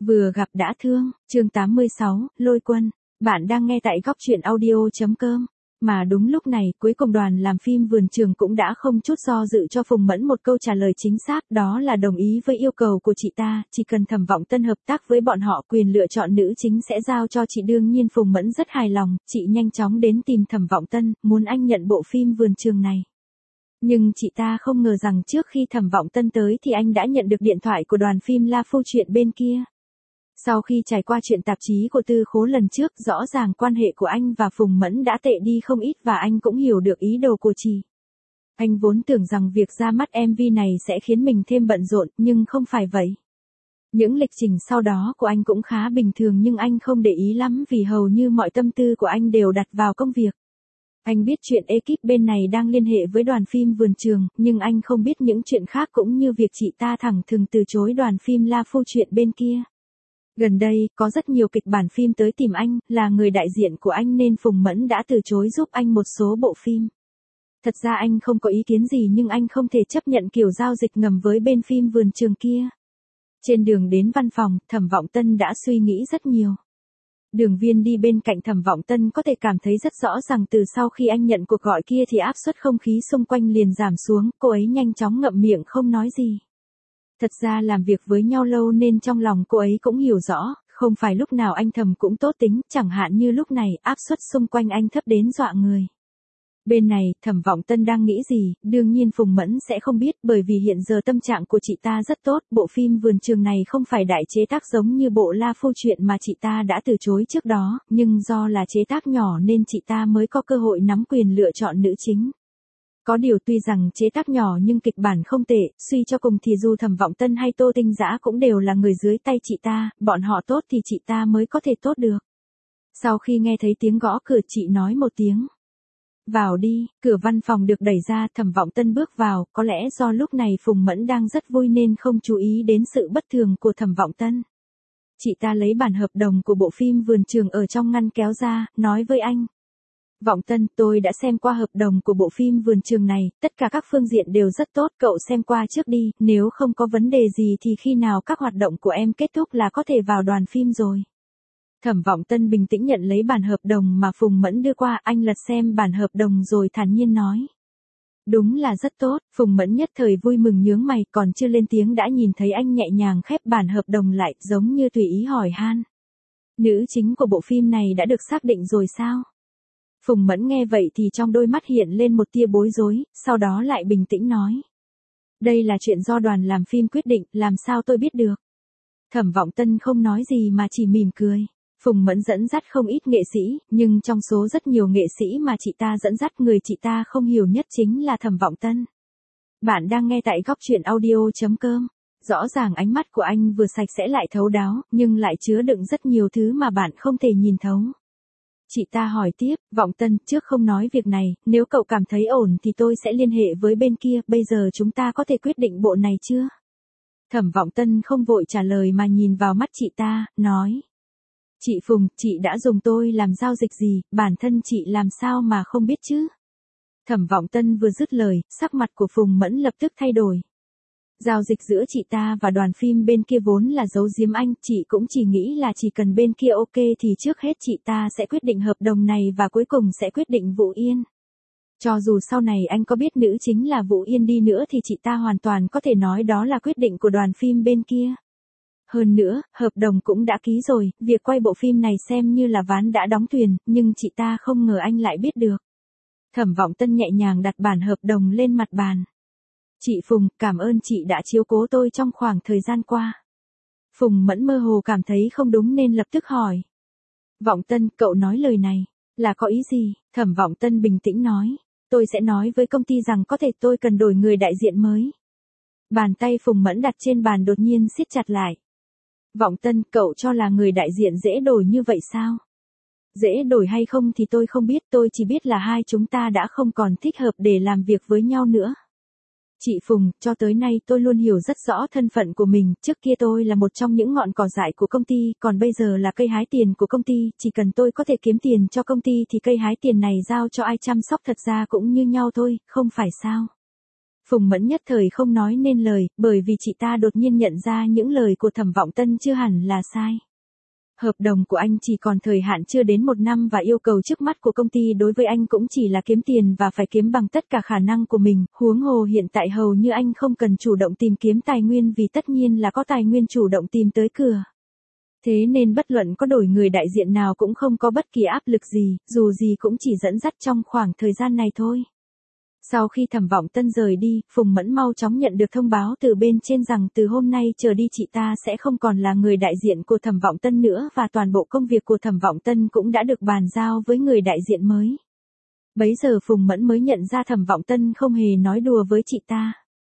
Vừa gặp đã thương, chương 86, Lôi Quân. Bạn đang nghe tại góc truyện audio.com. Mà đúng lúc này, cuối cùng đoàn làm phim Vườn Trường cũng đã không chút do dự cho Phùng Mẫn một câu trả lời chính xác, đó là đồng ý với yêu cầu của chị ta, chỉ cần Thẩm Vọng Tân hợp tác với bọn họ, quyền lựa chọn nữ chính sẽ giao cho chị. Đương nhiên Phùng Mẫn rất hài lòng, chị nhanh chóng đến tìm Thẩm Vọng Tân, muốn anh nhận bộ phim Vườn Trường này. Nhưng chị ta không ngờ rằng trước khi Thẩm Vọng Tân tới thì anh đã nhận được điện thoại của đoàn phim La Phu Chuyện bên kia. Sau khi trải qua chuyện tạp chí của Tư Khố lần trước, rõ ràng quan hệ của anh và Phùng Mẫn đã tệ đi không ít và anh cũng hiểu được ý đồ của chị. Anh vốn tưởng rằng việc ra mắt MV này sẽ khiến mình thêm bận rộn, nhưng không phải vậy. Những lịch trình sau đó của anh cũng khá bình thường nhưng anh không để ý lắm vì hầu như mọi tâm tư của anh đều đặt vào công việc. Anh biết chuyện ekip bên này đang liên hệ với đoàn phim Vườn Trường, nhưng anh không biết những chuyện khác cũng như việc chị ta thẳng thừng từ chối đoàn phim La Phu Chuyện bên kia. Gần đây, có rất nhiều kịch bản phim tới tìm anh, là người đại diện của anh nên Phùng Mẫn đã từ chối giúp anh một số bộ phim. Thật ra anh không có ý kiến gì nhưng anh không thể chấp nhận kiểu giao dịch ngầm với bên phim Vườn Trường kia. Trên đường đến văn phòng, Thẩm Vọng Tân đã suy nghĩ rất nhiều. Đường Viên đi bên cạnh Thẩm Vọng Tân có thể cảm thấy rất rõ rằng từ sau khi anh nhận cuộc gọi kia thì áp suất không khí xung quanh liền giảm xuống, cô ấy nhanh chóng ngậm miệng không nói gì. Thật ra làm việc với nhau lâu nên trong lòng cô ấy cũng hiểu rõ, không phải lúc nào anh Thẩm cũng tốt tính, chẳng hạn như lúc này áp suất xung quanh anh thấp đến dọa người. Bên này, Thẩm Vọng Tân đang nghĩ gì, đương nhiên Phùng Mẫn sẽ không biết bởi vì hiện giờ tâm trạng của chị ta rất tốt, bộ phim Vườn Trường này không phải đại chế tác giống như bộ La Phu Chuyện mà chị ta đã từ chối trước đó, nhưng do là chế tác nhỏ nên chị ta mới có cơ hội nắm quyền lựa chọn nữ chính. Có điều tuy rằng chế tác nhỏ nhưng kịch bản không tệ, suy cho cùng thì dù Thẩm Vọng Tân hay Tô Tinh Dã cũng đều là người dưới tay chị ta, bọn họ tốt thì chị ta mới có thể tốt được. Sau khi nghe thấy tiếng gõ cửa chị nói một tiếng. Vào đi, cửa văn phòng được đẩy ra, Thẩm Vọng Tân bước vào, có lẽ do lúc này Phùng Mẫn đang rất vui nên không chú ý đến sự bất thường của Thẩm Vọng Tân. Chị ta lấy bản hợp đồng của bộ phim Vườn Trường ở trong ngăn kéo ra, nói với anh. Vọng Tân, tôi đã xem qua hợp đồng của bộ phim Vườn Trường này, tất cả các phương diện đều rất tốt, cậu xem qua trước đi, nếu không có vấn đề gì thì khi nào các hoạt động của em kết thúc là có thể vào đoàn phim rồi. Thẩm Vọng Tân bình tĩnh nhận lấy bản hợp đồng mà Phùng Mẫn đưa qua, anh lật xem bản hợp đồng rồi thản nhiên nói. Đúng là rất tốt, Phùng Mẫn nhất thời vui mừng nhướng mày, còn chưa lên tiếng đã nhìn thấy anh nhẹ nhàng khép bản hợp đồng lại, giống như tùy ý hỏi han. Nữ chính của bộ phim này đã được xác định rồi sao? Phùng Mẫn nghe vậy thì trong đôi mắt hiện lên một tia bối rối, sau đó lại bình tĩnh nói. Đây là chuyện do đoàn làm phim quyết định, làm sao tôi biết được? Thẩm Vọng Tân không nói gì mà chỉ mỉm cười. Phùng Mẫn dẫn dắt không ít nghệ sĩ, nhưng trong số rất nhiều nghệ sĩ mà chị ta dẫn dắt người chị ta không hiểu nhất chính là Thẩm Vọng Tân. Bạn đang nghe tại góc truyện audio.com. Rõ ràng ánh mắt của anh vừa sạch sẽ lại thấu đáo, nhưng lại chứa đựng rất nhiều thứ mà bạn không thể nhìn thấu. Chị ta hỏi tiếp, Vọng Tân, trước không nói việc này, nếu cậu cảm thấy ổn thì tôi sẽ liên hệ với bên kia, bây giờ chúng ta có thể quyết định bộ này chưa? Thẩm Vọng Tân không vội trả lời mà nhìn vào mắt chị ta, nói. Chị Phùng, chị đã dùng tôi làm giao dịch gì, bản thân chị làm sao mà không biết chứ? Thẩm Vọng Tân vừa dứt lời, sắc mặt của Phùng Mẫn lập tức thay đổi. Giao dịch giữa chị ta và đoàn phim bên kia vốn là giấu giếm anh, chị cũng chỉ nghĩ là chỉ cần bên kia ok thì trước hết chị ta sẽ quyết định hợp đồng này và cuối cùng sẽ quyết định Vũ Yên. Cho dù sau này anh có biết nữ chính là Vũ Yên đi nữa thì chị ta hoàn toàn có thể nói đó là quyết định của đoàn phim bên kia. Hơn nữa, hợp đồng cũng đã ký rồi, việc quay bộ phim này xem như là ván đã đóng thuyền, nhưng chị ta không ngờ anh lại biết được. Thẩm Vọng Tân nhẹ nhàng đặt bản hợp đồng lên mặt bàn. Chị Phùng, cảm ơn chị đã chiếu cố tôi trong khoảng thời gian qua. Phùng Mẫn mơ hồ cảm thấy không đúng nên lập tức hỏi. Vọng Tân, cậu nói lời này, là có ý gì? Thẩm Vọng Tân bình tĩnh nói. Tôi sẽ nói với công ty rằng có thể tôi cần đổi người đại diện mới. Bàn tay Phùng Mẫn đặt trên bàn đột nhiên siết chặt lại. Vọng Tân, cậu cho là người đại diện dễ đổi như vậy sao? Dễ đổi hay không thì tôi không biết, tôi chỉ biết là hai chúng ta đã không còn thích hợp để làm việc với nhau nữa. Chị Phùng, cho tới nay tôi luôn hiểu rất rõ thân phận của mình, trước kia tôi là một trong những ngọn cỏ dại của công ty, còn bây giờ là cây hái tiền của công ty, chỉ cần tôi có thể kiếm tiền cho công ty thì cây hái tiền này giao cho ai chăm sóc thật ra cũng như nhau thôi, không phải sao? Phùng Mẫn nhất thời không nói nên lời, bởi vì chị ta đột nhiên nhận ra những lời của Thẩm Vọng Tân chưa hẳn là sai. Hợp đồng của anh chỉ còn thời hạn chưa đến 1 năm và yêu cầu trước mắt của công ty đối với anh cũng chỉ là kiếm tiền và phải kiếm bằng tất cả khả năng của mình, huống hồ hiện tại hầu như anh không cần chủ động tìm kiếm tài nguyên vì tất nhiên là có tài nguyên chủ động tìm tới cửa. Thế nên bất luận có đổi người đại diện nào cũng không có bất kỳ áp lực gì, dù gì cũng chỉ dẫn dắt trong khoảng thời gian này thôi. Sau khi Thẩm Vọng Tân rời đi, Phùng Mẫn mau chóng nhận được thông báo từ bên trên rằng từ hôm nay trở đi chị ta sẽ không còn là người đại diện của Thẩm Vọng Tân nữa và toàn bộ công việc của Thẩm Vọng Tân cũng đã được bàn giao với người đại diện mới. Bấy giờ Phùng Mẫn mới nhận ra Thẩm Vọng Tân không hề nói đùa với chị ta.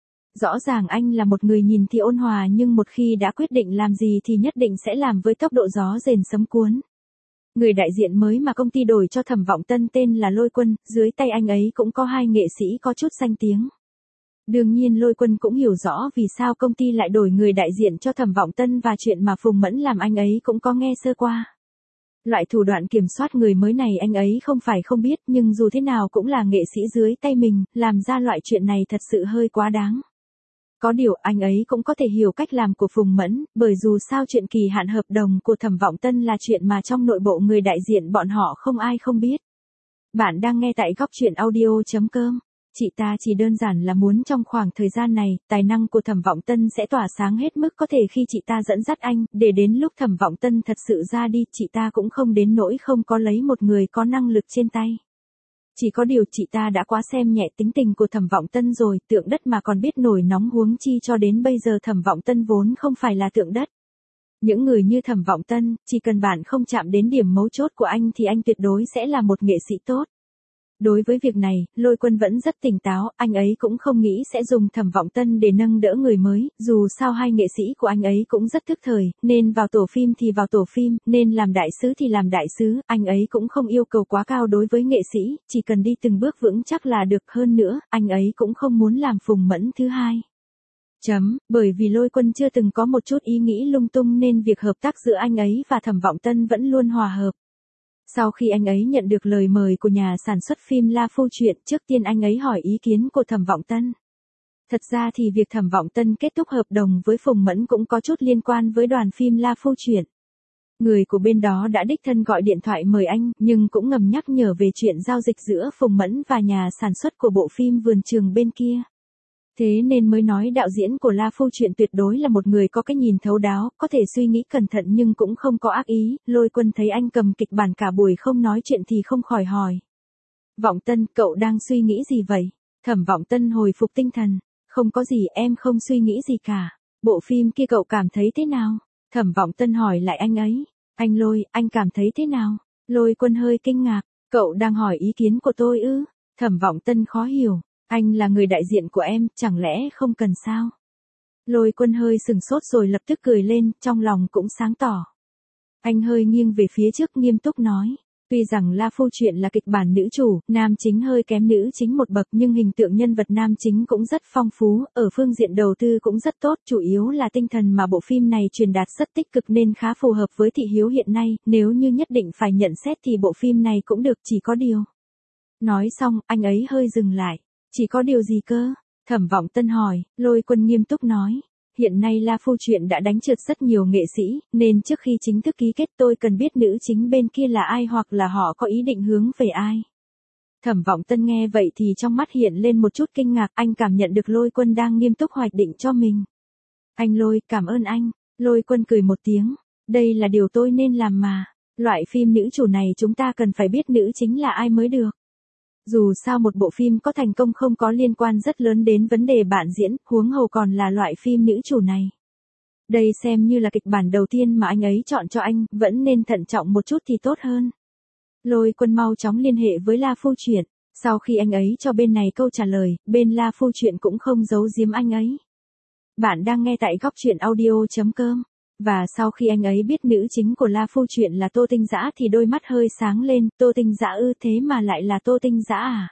Rõ ràng anh là một người nhìn thì ôn hòa nhưng một khi đã quyết định làm gì thì nhất định sẽ làm với tốc độ gió rền sấm cuốn. Người đại diện mới mà công ty đổi cho Thẩm Vọng Tân tên là Lôi Quân, dưới tay anh ấy cũng có 2 nghệ sĩ có chút danh tiếng. Đương nhiên Lôi Quân cũng hiểu rõ vì sao công ty lại đổi người đại diện cho Thẩm Vọng Tân và chuyện mà Phùng Mẫn làm anh ấy cũng có nghe sơ qua. Loại thủ đoạn kiểm soát người mới này anh ấy không phải không biết nhưng dù thế nào cũng là nghệ sĩ dưới tay mình, làm ra loại chuyện này thật sự hơi quá đáng. Có điều anh ấy cũng có thể hiểu cách làm của Phùng Mẫn, bởi dù sao chuyện kỳ hạn hợp đồng của Thẩm Vọng Tân là chuyện mà trong nội bộ người đại diện bọn họ không ai không biết. Bạn đang nghe tại góc truyện audio.com. Chị ta chỉ đơn giản là muốn trong khoảng thời gian này, tài năng của Thẩm Vọng Tân sẽ tỏa sáng hết mức có thể khi chị ta dẫn dắt anh, để đến lúc Thẩm Vọng Tân thật sự ra đi, chị ta cũng không đến nỗi không có lấy một người có năng lực trên tay. Chỉ có điều chị ta đã quá xem nhẹ tính tình của Thẩm Vọng Tân rồi, tượng đất mà còn biết nổi nóng huống chi cho đến bây giờ Thẩm Vọng Tân vốn không phải là tượng đất. Những người như Thẩm Vọng Tân, chỉ cần bạn không chạm đến điểm mấu chốt của anh thì anh tuyệt đối sẽ là một nghệ sĩ tốt. Đối với việc này, Lôi Quân vẫn rất tỉnh táo, anh ấy cũng không nghĩ sẽ dùng Thẩm Vọng Tân để nâng đỡ người mới, dù sao hai nghệ sĩ của anh ấy cũng rất thức thời, nên vào tổ phim thì vào tổ phim, nên làm đại sứ thì làm đại sứ, anh ấy cũng không yêu cầu quá cao đối với nghệ sĩ, chỉ cần đi từng bước vững chắc là được, hơn nữa, anh ấy cũng không muốn làm Phùng Mẫn thứ hai. Bởi vì Lôi Quân chưa từng có một chút ý nghĩ lung tung nên việc hợp tác giữa anh ấy và Thẩm Vọng Tân vẫn luôn hòa hợp. Sau khi anh ấy nhận được lời mời của nhà sản xuất phim La Phu Truyện, trước tiên anh ấy hỏi ý kiến của Thẩm Vọng Tân. Thật ra thì việc Thẩm Vọng Tân kết thúc hợp đồng với Phùng Mẫn cũng có chút liên quan với đoàn phim La Phu Truyện. Người của bên đó đã đích thân gọi điện thoại mời anh, nhưng cũng ngầm nhắc nhở về chuyện giao dịch giữa Phùng Mẫn và nhà sản xuất của bộ phim Vườn Trường bên kia. Thế nên mới nói đạo diễn của La Phu Truyện tuyệt đối là một người có cái nhìn thấu đáo, có thể suy nghĩ cẩn thận nhưng cũng không có ác ý. Lôi Quân thấy anh cầm kịch bản cả buổi không nói chuyện thì không khỏi hỏi. Vọng Tân, cậu đang suy nghĩ gì vậy? Thẩm Vọng Tân hồi phục tinh thần. Không có gì, em không suy nghĩ gì cả. Bộ phim kia cậu cảm thấy thế nào? Thẩm Vọng Tân hỏi lại anh ấy. Anh Lôi, anh cảm thấy thế nào? Lôi Quân hơi kinh ngạc. Cậu đang hỏi ý kiến của tôi ư? Thẩm Vọng Tân khó hiểu. Anh là người đại diện của em, chẳng lẽ không cần sao? Lôi Quân hơi sừng sốt rồi lập tức cười lên, trong lòng cũng sáng tỏ. Anh hơi nghiêng về phía trước nghiêm túc nói. Tuy rằng La Phu Truyện là kịch bản nữ chủ, nam chính hơi kém nữ chính một bậc nhưng hình tượng nhân vật nam chính cũng rất phong phú, ở phương diện đầu tư cũng rất tốt, chủ yếu là tinh thần mà bộ phim này truyền đạt rất tích cực nên khá phù hợp với thị hiếu hiện nay, nếu như nhất định phải nhận xét thì bộ phim này cũng được, chỉ có điều. Nói xong, anh ấy hơi dừng lại. Chỉ có điều gì cơ? Thẩm Vọng Tân hỏi. Lôi Quân nghiêm túc nói. Hiện nay La Phu Truyện đã đánh trượt rất nhiều nghệ sĩ, nên trước khi chính thức ký kết tôi cần biết nữ chính bên kia là ai hoặc là họ có ý định hướng về ai. Thẩm Vọng Tân nghe vậy thì trong mắt hiện lên một chút kinh ngạc, anh cảm nhận được Lôi Quân đang nghiêm túc hoạch định cho mình. Anh Lôi, cảm ơn anh. Lôi Quân cười một tiếng. Đây là điều tôi nên làm mà. Loại phim nữ chủ này chúng ta cần phải biết nữ chính là ai mới được. Dù sao một bộ phim có thành công không có liên quan rất lớn đến vấn đề bạn diễn, huống hồ còn là loại phim nữ chủ này. Đây xem như là kịch bản đầu tiên mà anh ấy chọn cho anh, vẫn nên thận trọng một chút thì tốt hơn. Lôi Quân mau chóng liên hệ với La Phu Truyện. Sau khi anh ấy cho bên này câu trả lời, bên La Phu Truyện cũng không giấu giếm anh ấy. Bạn đang nghe tại góc truyện audio.com. Và sau khi anh ấy biết nữ chính của La Phu Truyện là Tô Tinh Dã thì đôi mắt hơi sáng lên, Tô Tinh Dã ư, thế mà lại là Tô Tinh Dã à?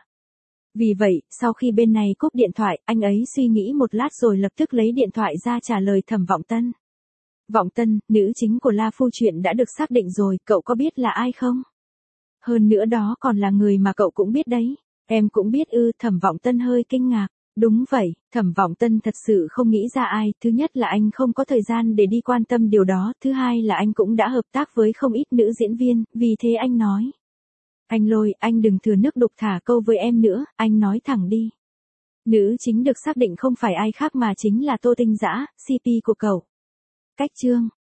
Vì vậy, sau khi bên này cúp điện thoại, anh ấy suy nghĩ một lát rồi lập tức lấy điện thoại ra trả lời Thẩm Vọng Tân. Vọng Tân, nữ chính của La Phu Truyện đã được xác định rồi, cậu có biết là ai không? Hơn nữa đó còn là người mà cậu cũng biết đấy. Em cũng biết ư, Thẩm Vọng Tân hơi kinh ngạc. Đúng vậy, Thẩm Vọng Tân thật sự không nghĩ ra ai, thứ nhất là anh không có thời gian để đi quan tâm điều đó, thứ hai là anh cũng đã hợp tác với không ít nữ diễn viên, vì thế anh nói. Anh Lôi, anh đừng thừa nước đục thả câu với em nữa, anh nói thẳng đi. Nữ chính được xác định không phải ai khác mà chính là Tô Tinh Dã, CP của cậu. Cách chương